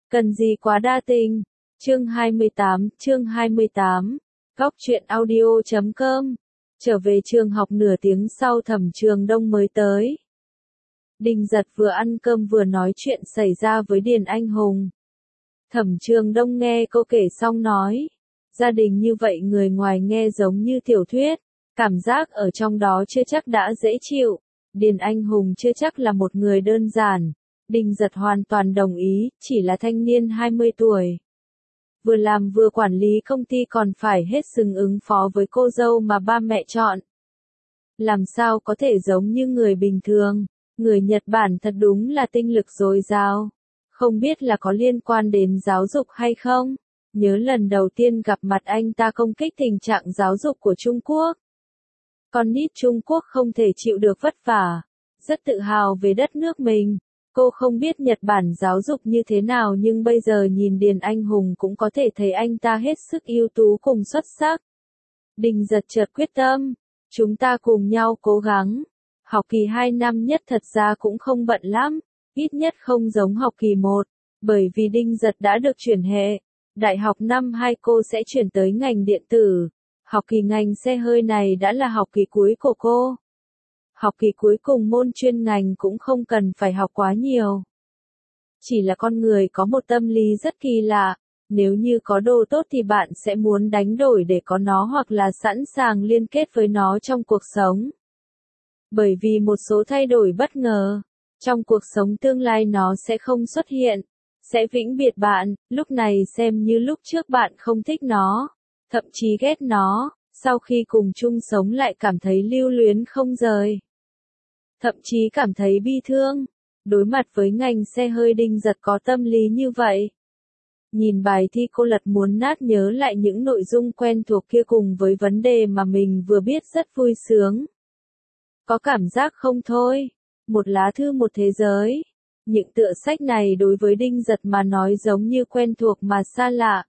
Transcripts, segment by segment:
Cần gì quá đa tình. Chương 28, Góc truyện audio.com. Trở về trường học nửa tiếng sau Thẩm Trường Đông mới tới. Đinh Giật vừa ăn cơm vừa nói chuyện xảy ra với Điền Anh Hùng. Thẩm Trường Đông nghe cô kể xong nói, gia đình như vậy người ngoài nghe giống như tiểu thuyết, cảm giác ở trong đó chưa chắc đã dễ chịu. Điền Anh Hùng chưa chắc là một người đơn giản. Đinh Giật hoàn toàn đồng ý, chỉ là thanh niên 20 tuổi. Vừa làm vừa quản lý công ty còn phải hết sừng ứng phó với cô dâu mà ba mẹ chọn. Làm sao có thể giống như người bình thường, người Nhật Bản thật đúng là tinh lực dồi dào. Không biết là có liên quan đến giáo dục hay không? Nhớ lần đầu tiên gặp mặt anh ta công kích tình trạng giáo dục của Trung Quốc. Con nít Trung Quốc không thể chịu được vất vả, rất tự hào về đất nước mình. Cô không biết Nhật Bản giáo dục như thế nào nhưng bây giờ nhìn Điền Anh Hùng cũng có thể thấy anh ta hết sức ưu tú cùng xuất sắc. Đinh Giật chợt quyết tâm, chúng ta cùng nhau cố gắng. Học kỳ 2 năm nhất thật ra cũng không bận lắm, ít nhất không giống học kỳ 1, bởi vì Đinh Giật đã được chuyển hệ. Đại học năm 2 cô sẽ chuyển tới ngành điện tử. Học kỳ ngành xe hơi này đã là học kỳ cuối của cô. Học kỳ cuối cùng môn chuyên ngành cũng không cần phải học quá nhiều. Chỉ là con người có một tâm lý rất kỳ lạ, nếu như có đồ tốt thì bạn sẽ muốn đánh đổi để có nó hoặc là sẵn sàng liên kết với nó trong cuộc sống. Bởi vì một số thay đổi bất ngờ, trong cuộc sống tương lai nó sẽ không xuất hiện, sẽ vĩnh biệt bạn, lúc này xem như lúc trước bạn không thích nó, thậm chí ghét nó, sau khi cùng chung sống lại cảm thấy lưu luyến không rời. Thậm chí cảm thấy bi thương. Đối mặt với ngành xe hơi Đinh Giật có tâm lý như vậy. Nhìn bài thi cô lật muốn nát nhớ lại những nội dung quen thuộc kia cùng với vấn đề mà mình vừa biết rất vui sướng. Có cảm giác không thôi? Một lá thư một thế giới. Những tựa sách này đối với Đinh Giật mà nói giống như quen thuộc mà xa lạ.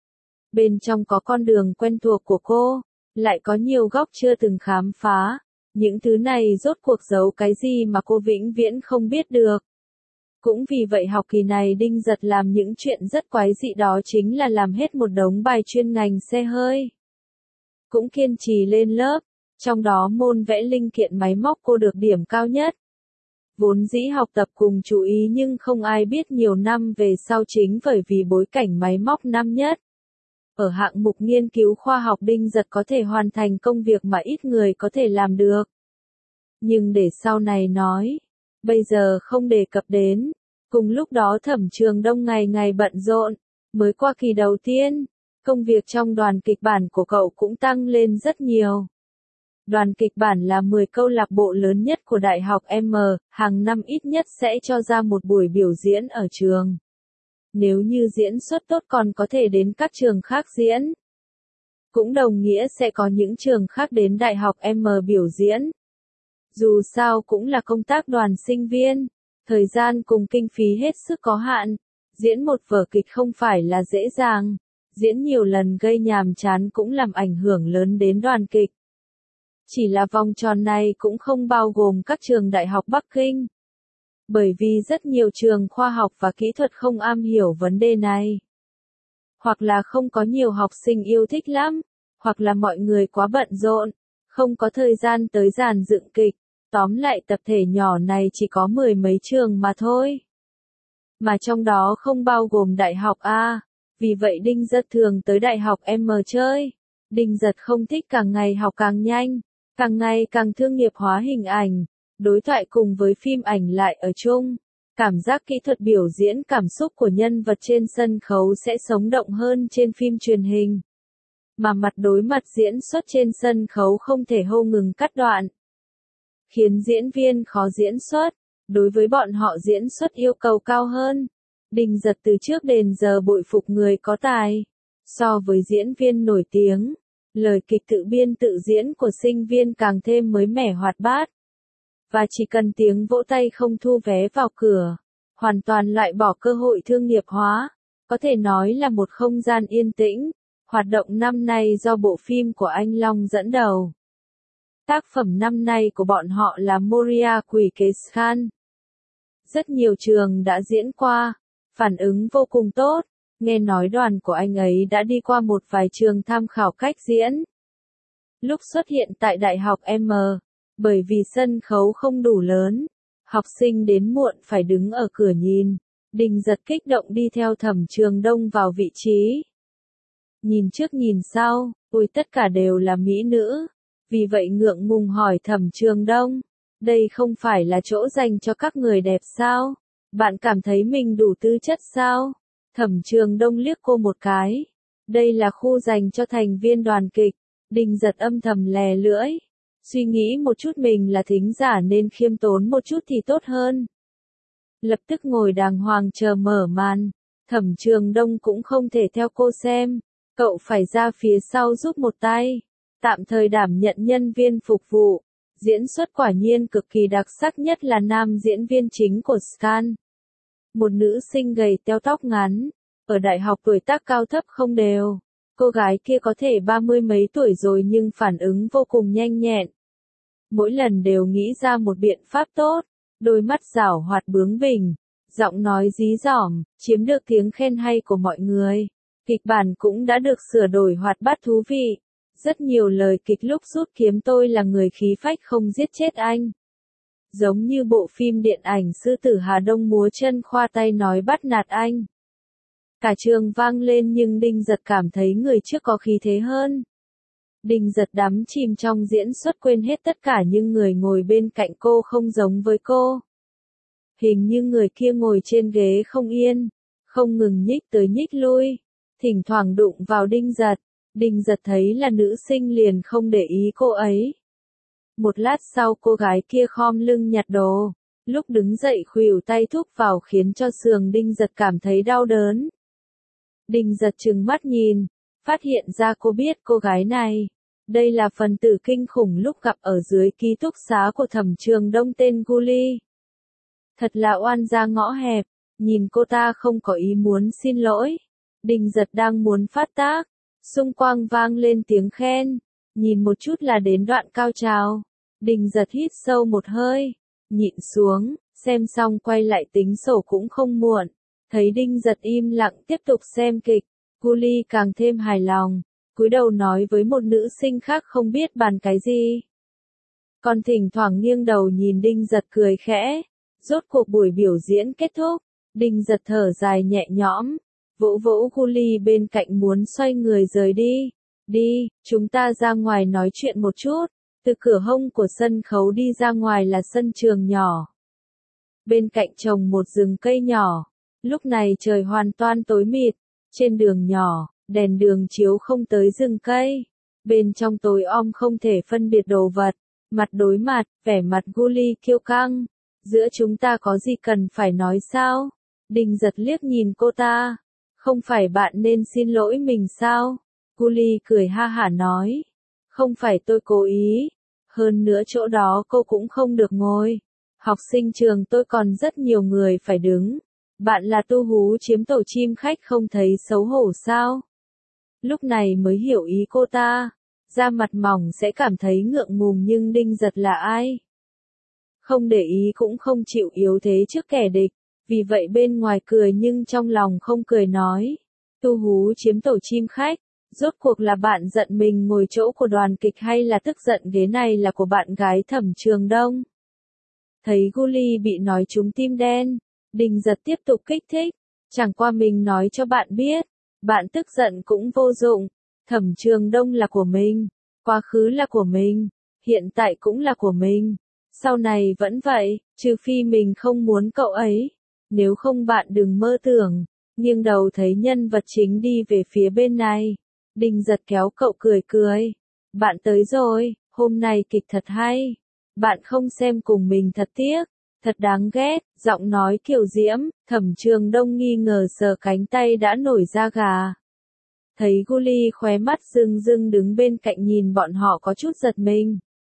Bên trong có con đường quen thuộc của cô, lại có nhiều góc chưa từng khám phá. Những thứ này rốt cuộc giấu cái gì mà cô vĩnh viễn không biết được. Cũng vì vậy học kỳ này Đinh Giật làm những chuyện rất quái dị, đó chính là làm hết một đống bài chuyên ngành xe hơi. Cũng kiên trì lên lớp, trong đó môn vẽ linh kiện máy móc cô được điểm cao nhất. Vốn dĩ học tập cùng chú ý nhưng không ai biết nhiều năm về sau chính bởi vì bối cảnh máy móc năm nhất. Ở hạng mục nghiên cứu khoa học Đinh Giật có thể hoàn thành công việc mà ít người có thể làm được. Nhưng để sau này nói, bây giờ không đề cập đến. Cùng lúc đó Thẩm Trường Đông ngày ngày bận rộn, mới qua kỳ đầu tiên, công việc trong đoàn kịch bản của cậu cũng tăng lên rất nhiều. Đoàn kịch bản là 10 câu lạc bộ lớn nhất của Đại học M, hàng năm ít nhất sẽ cho ra một buổi biểu diễn ở trường. Nếu như diễn xuất tốt còn có thể đến các trường khác diễn. Cũng đồng nghĩa sẽ có những trường khác đến Đại học M biểu diễn. Dù sao cũng là công tác đoàn sinh viên, thời gian cùng kinh phí hết sức có hạn. Diễn một vở kịch không phải là dễ dàng. Diễn nhiều lần gây nhàm chán cũng làm ảnh hưởng lớn đến đoàn kịch. Chỉ là vòng tròn này cũng không bao gồm các trường đại học Bắc Kinh. Bởi vì rất nhiều trường khoa học và kỹ thuật không am hiểu vấn đề này. Hoặc là không có nhiều học sinh yêu thích lắm, hoặc là mọi người quá bận rộn, không có thời gian tới dàn dựng kịch. Tóm lại tập thể nhỏ này chỉ có 10 mấy trường mà thôi. Mà trong đó không bao gồm đại học A, vì vậy Đinh Giật thường tới đại học M chơi. Đinh Giật không thích càng ngày học càng nhanh, càng ngày càng thương nghiệp hóa hình ảnh. Đối thoại cùng với phim ảnh lại ở chung. Cảm giác kỹ thuật biểu diễn cảm xúc của nhân vật trên sân khấu sẽ sống động hơn trên phim truyền hình. Mà mặt đối mặt diễn xuất trên sân khấu không thể hô ngừng cắt đoạn. Khiến diễn viên khó diễn xuất. Đối với bọn họ diễn xuất yêu cầu cao hơn. Đinh Giật từ trước đến giờ bội phục người có tài. So với diễn viên nổi tiếng, lời kịch tự biên tự diễn của sinh viên càng thêm mới mẻ hoạt bát. Và chỉ cần tiếng vỗ tay không thu vé vào cửa, hoàn toàn loại bỏ cơ hội thương nghiệp hóa, có thể nói là một không gian yên tĩnh. Hoạt động năm nay do bộ phim của anh Long dẫn đầu. Tác phẩm năm nay của bọn họ là Moria Quỷ Kế Khan. Rất nhiều trường đã diễn qua, phản ứng vô cùng tốt. Nghe nói đoàn của anh ấy đã đi qua một vài trường tham khảo cách diễn. Lúc xuất hiện tại Đại học M, bởi vì sân khấu không đủ lớn, học sinh đến muộn phải đứng ở cửa nhìn. Đình Giật kích động đi theo Thẩm Trường Đông vào vị trí. Nhìn trước nhìn sau, ôi tất cả đều là mỹ nữ. Vì vậy ngượng ngùng hỏi Thẩm Trường Đông, đây không phải là chỗ dành cho các người đẹp sao? Bạn cảm thấy mình đủ tư chất sao? Thẩm Trường Đông liếc cô một cái. Đây là khu dành cho thành viên đoàn kịch. Đình Giật âm thầm lè lưỡi. Suy nghĩ một chút mình là thính giả nên khiêm tốn một chút thì tốt hơn. Lập tức ngồi đàng hoàng chờ mở màn. Thẩm Trường Đông cũng không thể theo cô xem. Cậu phải ra phía sau giúp một tay. Tạm thời đảm nhận nhân viên phục vụ. Diễn xuất quả nhiên cực kỳ đặc sắc, nhất là nam diễn viên chính của Scan. Một nữ sinh gầy teo tóc ngắn. Ở đại học tuổi tác cao thấp không đều. Cô gái kia có thể 30 mấy tuổi rồi nhưng phản ứng vô cùng nhanh nhẹn. Mỗi lần đều nghĩ ra một biện pháp tốt. Đôi mắt giảo hoạt bướng bỉnh. Giọng nói dí dỏm, chiếm được tiếng khen hay của mọi người. Kịch bản cũng đã được sửa đổi hoạt bát thú vị. Rất nhiều lời kịch lúc rút kiếm tôi là người khí phách không giết chết anh. Giống như bộ phim điện ảnh Sư tử Hà Đông múa chân khoa tay nói bắt nạt anh. Cả trường vang lên nhưng Đinh Giật cảm thấy người trước có khí thế hơn. Đinh Giật đắm chìm trong diễn xuất quên hết tất cả nhưng người ngồi bên cạnh cô không giống với cô. Hình như người kia ngồi trên ghế không yên, không ngừng nhích tới nhích lui, thỉnh thoảng đụng vào Đinh Giật. Đinh Giật thấy là nữ sinh liền không để ý cô ấy. Một lát sau cô gái kia khom lưng nhặt đồ, lúc đứng dậy khuỷu tay thúc vào khiến cho sườn Đinh Giật cảm thấy đau đớn. Đinh Giật trừng mắt nhìn, phát hiện ra cô biết cô gái này. Đây là phần tử kinh khủng lúc gặp ở dưới ký túc xá của Thẩm Trường Đông tên Guli. Thật là oan gia ngõ hẹp, nhìn cô ta không có ý muốn xin lỗi. Đinh Giật đang muốn phát tác, xung quanh vang lên tiếng khen, nhìn một chút là đến đoạn cao trào. Đinh Giật hít sâu một hơi, nhịn xuống, xem xong quay lại tính sổ cũng không muộn. Thấy Đinh Giật im lặng tiếp tục xem kịch, Guli càng thêm hài lòng, cúi đầu nói với một nữ sinh khác không biết bàn cái gì. Còn thỉnh thoảng nghiêng đầu nhìn Đinh Giật cười khẽ. Rốt cuộc buổi biểu diễn kết thúc, Đinh Giật thở dài nhẹ nhõm, vỗ vỗ Guli bên cạnh muốn xoay người rời đi. Đi, chúng ta ra ngoài nói chuyện một chút. Từ cửa hông của sân khấu đi ra ngoài là sân trường nhỏ. Bên cạnh trồng một rừng cây nhỏ. Lúc này trời hoàn toàn tối mịt. Trên đường nhỏ, đèn đường chiếu không tới rừng cây. Bên trong tối om không thể phân biệt đồ vật. Mặt đối mặt, vẻ mặt Guli kiêu căng. Giữa chúng ta có gì cần phải nói sao? Đinh Giật liếc nhìn cô ta. Không phải bạn nên xin lỗi mình sao? Guli cười ha hả nói. Không phải tôi cố ý. Hơn nữa chỗ đó cô cũng không được ngồi. Học sinh trường tôi còn rất nhiều người phải đứng. Bạn là tu hú chiếm tổ chim khách không thấy xấu hổ sao? Lúc này mới hiểu ý cô ta. Da mặt mỏng sẽ cảm thấy ngượng ngùng nhưng Đinh Giật là ai? Không để ý cũng không chịu yếu thế trước kẻ địch. Vì vậy bên ngoài cười nhưng trong lòng không cười nói. Tu hú chiếm tổ chim khách. Rốt cuộc là bạn giận mình ngồi chỗ của đoàn kịch hay là tức giận ghế này là của bạn gái Thẩm Trường Đông? Thấy Guli bị nói trúng tim đen, Đinh Giật tiếp tục kích thích. Chẳng qua mình nói cho bạn biết, bạn tức giận cũng vô dụng. Thẩm Trường Đông là của mình, quá khứ là của mình, hiện tại cũng là của mình, sau này vẫn vậy, trừ phi mình không muốn cậu ấy. Nếu không bạn đừng mơ tưởng. Nghiêng đầu thấy nhân vật chính đi về phía bên này. Đinh Giật kéo cậu cười cười. Bạn tới rồi, hôm nay kịch thật hay. Bạn không xem cùng mình thật tiếc. Thật đáng ghét, giọng nói kiều diễm. Thẩm Trường Đông nghi ngờ sờ cánh tay đã nổi da gà. Thấy Guli khóe mắt rưng rưng đứng bên cạnh nhìn bọn họ có chút giật mình.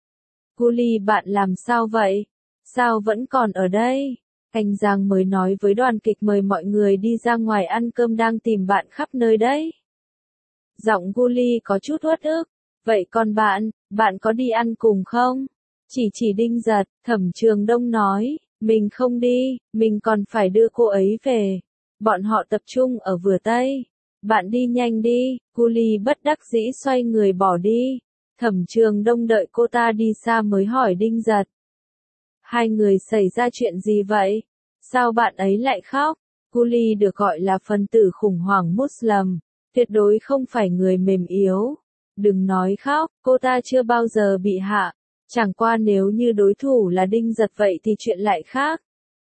Guli bạn làm sao vậy? Sao vẫn còn ở đây? Anh Giang mới nói với đoàn kịch mời mọi người đi ra ngoài ăn cơm đang tìm bạn khắp nơi đấy. Giọng Guli có chút uất ức. Vậy còn bạn có đi ăn cùng không? Chỉ Đinh Giật, Thẩm Trường Đông nói, mình không đi, mình còn phải đưa cô ấy về. Bọn họ tập trung ở vừa Tây. Bạn đi nhanh đi, Guli bất đắc dĩ xoay người bỏ đi. Thẩm Trường Đông đợi cô ta đi xa mới hỏi Đinh Giật. Hai người xảy ra chuyện gì vậy? Sao bạn ấy lại khóc? Guli được gọi là phần tử khủng hoảng Muslim, tuyệt đối không phải người mềm yếu. Đừng nói khóc, cô ta chưa bao giờ bị hạ. Chẳng qua nếu như đối thủ là Đinh Giật vậy thì chuyện lại khác.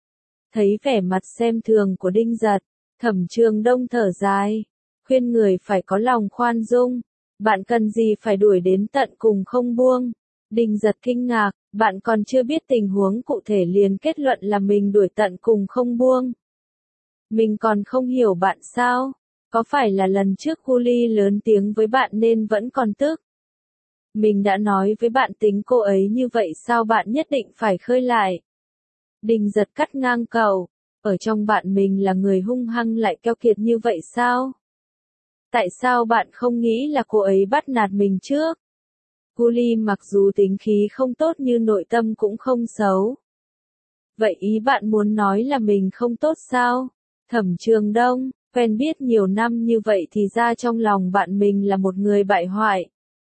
Thấy vẻ mặt xem thường của Đinh Giật, Thẩm Trường Đông thở dài, khuyên người phải có lòng khoan dung. Bạn cần gì phải đuổi đến tận cùng không buông? Đinh Giật kinh ngạc, bạn còn chưa biết tình huống cụ thể liền kết luận là mình đuổi tận cùng không buông. Mình còn không hiểu bạn sao? Có phải là lần trước Guli lớn tiếng với bạn nên vẫn còn tức? Mình đã nói với bạn tính cô ấy như vậy sao bạn nhất định phải khơi lại? Đinh Giật cắt ngang cậu, ở trong bạn mình là người hung hăng lại keo kiệt như vậy sao? Tại sao bạn không nghĩ là cô ấy bắt nạt mình trước? Guli mặc dù tính khí không tốt như nội tâm cũng không xấu. Vậy ý bạn muốn nói là mình không tốt sao? Thẩm Trường Đông, quen biết nhiều năm như vậy thì ra trong lòng bạn mình là một người bại hoại.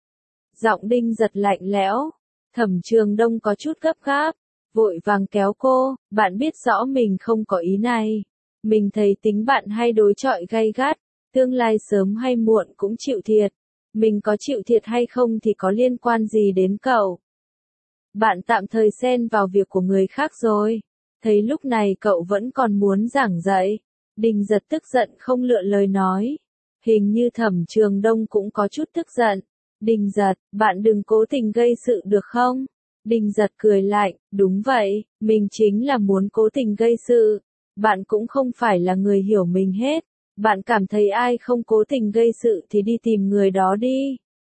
Giọng Đinh Giật lạnh lẽo, Thẩm Trường Đông có chút gấp gáp, vội vàng kéo cô, bạn biết rõ mình không có ý này. Mình thấy tính bạn hay đối chọi gay gắt, tương lai sớm hay muộn cũng chịu thiệt. Mình có chịu thiệt hay không thì có liên quan gì đến cậu? Bạn tạm thời xen vào việc của người khác rồi. Thấy lúc này cậu vẫn còn muốn giảng dạy. Đinh Giật tức giận không lựa lời nói. Hình như Thẩm Trường Đông cũng có chút tức giận. Đinh Giật, bạn đừng cố tình gây sự được không? Đinh Giật cười lạnh, đúng vậy, mình chính là muốn cố tình gây sự. Bạn cũng không phải là người hiểu mình hết. Bạn cảm thấy ai không cố tình gây sự thì đi tìm người đó đi.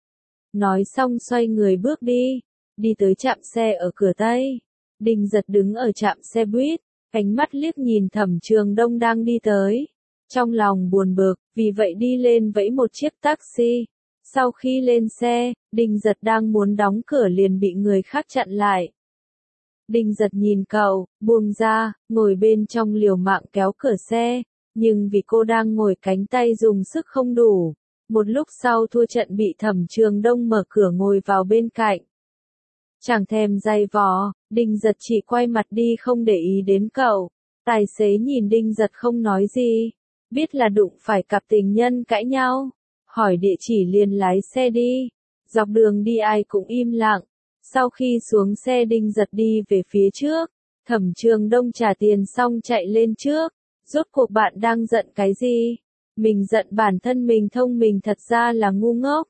Nói xong xoay người bước đi. Đi tới trạm xe ở cửa Tây. Đinh Giật đứng ở trạm xe buýt, ánh mắt liếc nhìn Thẩm Trường Đông đang đi tới. Trong lòng buồn bực, vì vậy đi lên vẫy một chiếc taxi. Sau khi lên xe, Đinh Giật đang muốn đóng cửa liền bị người khác chặn lại. Đinh Giật nhìn cậu, buông ra, ngồi bên trong liều mạng kéo cửa xe, nhưng vì cô đang ngồi cánh tay dùng sức không đủ. Một lúc sau thua trận bị Thẩm Trường Đông mở cửa ngồi vào bên cạnh. Chẳng thèm giày vò, Đinh Giật chỉ quay mặt đi không để ý đến cậu. Tài xế nhìn Đinh Giật không nói gì, biết là đụng phải cặp tình nhân cãi nhau. Hỏi địa chỉ liền lái xe đi. Dọc đường đi ai cũng im lặng. Sau khi xuống xe Đinh Giật đi về phía trước. Thẩm Trường Đông trả tiền xong chạy lên trước. Rốt cuộc bạn đang giận cái gì? Mình giận bản thân mình thông minh thật ra là ngu ngốc.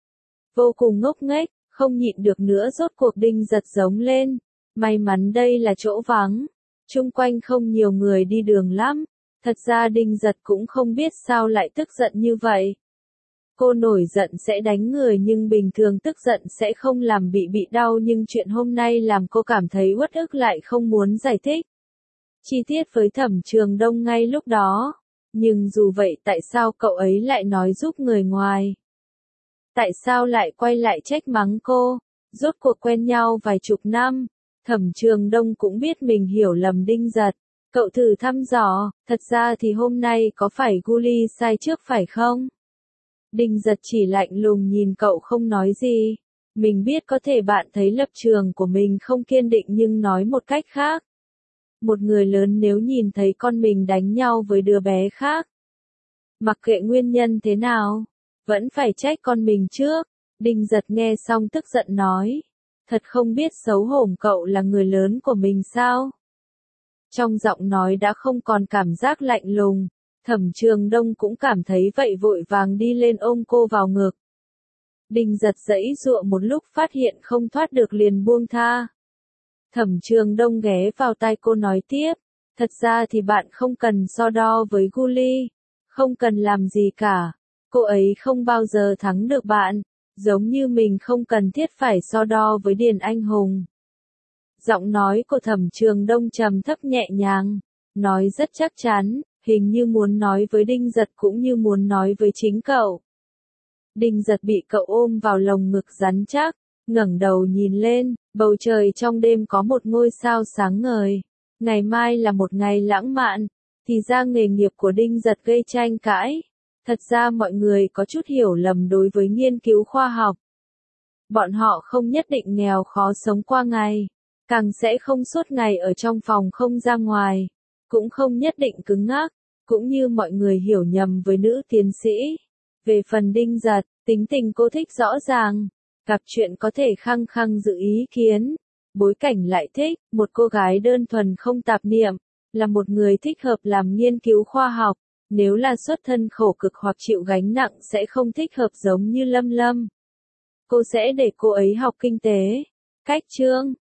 Vô cùng ngốc nghếch, không nhịn được nữa rốt cuộc Đinh Giật giống lên. May mắn đây là chỗ vắng. Chung quanh không nhiều người đi đường lắm. Thật ra Đinh Giật cũng không biết sao lại tức giận như vậy. Cô nổi giận sẽ đánh người nhưng bình thường tức giận sẽ không làm bị đau nhưng chuyện hôm nay làm cô cảm thấy uất ức lại không muốn giải thích. Chi tiết với Thẩm Trường Đông ngay lúc đó. Nhưng dù vậy tại sao cậu ấy lại nói giúp người ngoài? Tại sao lại quay lại trách mắng cô? Rốt cuộc quen nhau vài chục năm. Thẩm Trường Đông cũng biết mình hiểu lầm Đinh Giật. Cậu thử thăm dò, thật ra thì hôm nay có phải Guli sai trước phải không? Đinh Giật chỉ lạnh lùng nhìn cậu không nói gì. Mình biết có thể bạn thấy lập trường của mình không kiên định nhưng nói một cách khác. Một người lớn nếu nhìn thấy con mình đánh nhau với đứa bé khác, mặc kệ nguyên nhân thế nào, vẫn phải trách con mình trước. Đinh Giật nghe xong tức giận nói. Thật không biết xấu hổ, cậu là người lớn của mình sao? Trong giọng nói đã không còn cảm giác lạnh lùng. Thẩm Trường Đông cũng cảm thấy vậy vội vàng đi lên ôm cô vào ngực. Đinh Giật giãy giụa một lúc phát hiện không thoát được liền buông tha. Thẩm Trường Đông ghé vào tai cô nói tiếp. Thật ra thì bạn không cần so đo với Guli. Không cần làm gì cả. Cô ấy không bao giờ thắng được bạn. Giống như mình không cần thiết phải so đo với Điền Anh Hùng. Giọng nói của Thẩm Trường Đông trầm thấp nhẹ nhàng. Nói rất chắc chắn. Hình như muốn nói với Đinh Giật cũng như muốn nói với chính cậu. Đinh Giật bị cậu ôm vào lồng ngực rắn chắc, ngẩng đầu nhìn lên, bầu trời trong đêm có một ngôi sao sáng ngời. Ngày mai là một ngày lãng mạn. Thì ra nghề nghiệp của Đinh Giật gây tranh cãi. Thật ra mọi người có chút hiểu lầm đối với nghiên cứu khoa học. Bọn họ không nhất định nghèo khó sống qua ngày, càng sẽ không suốt ngày ở trong phòng không ra ngoài, cũng không nhất định cứng ngắc, cũng như mọi người hiểu nhầm với nữ tiến sĩ. Về phần Đinh Giật, tính tình cô thích rõ ràng, gặp chuyện có thể khăng khăng giữ ý kiến, bối cảnh lại thích, một cô gái đơn thuần không tạp niệm, là một người thích hợp làm nghiên cứu khoa học. Nếu là xuất thân khổ cực hoặc chịu gánh nặng sẽ không thích hợp giống như Lâm Lâm. Cô sẽ để cô ấy học kinh tế, cách chương,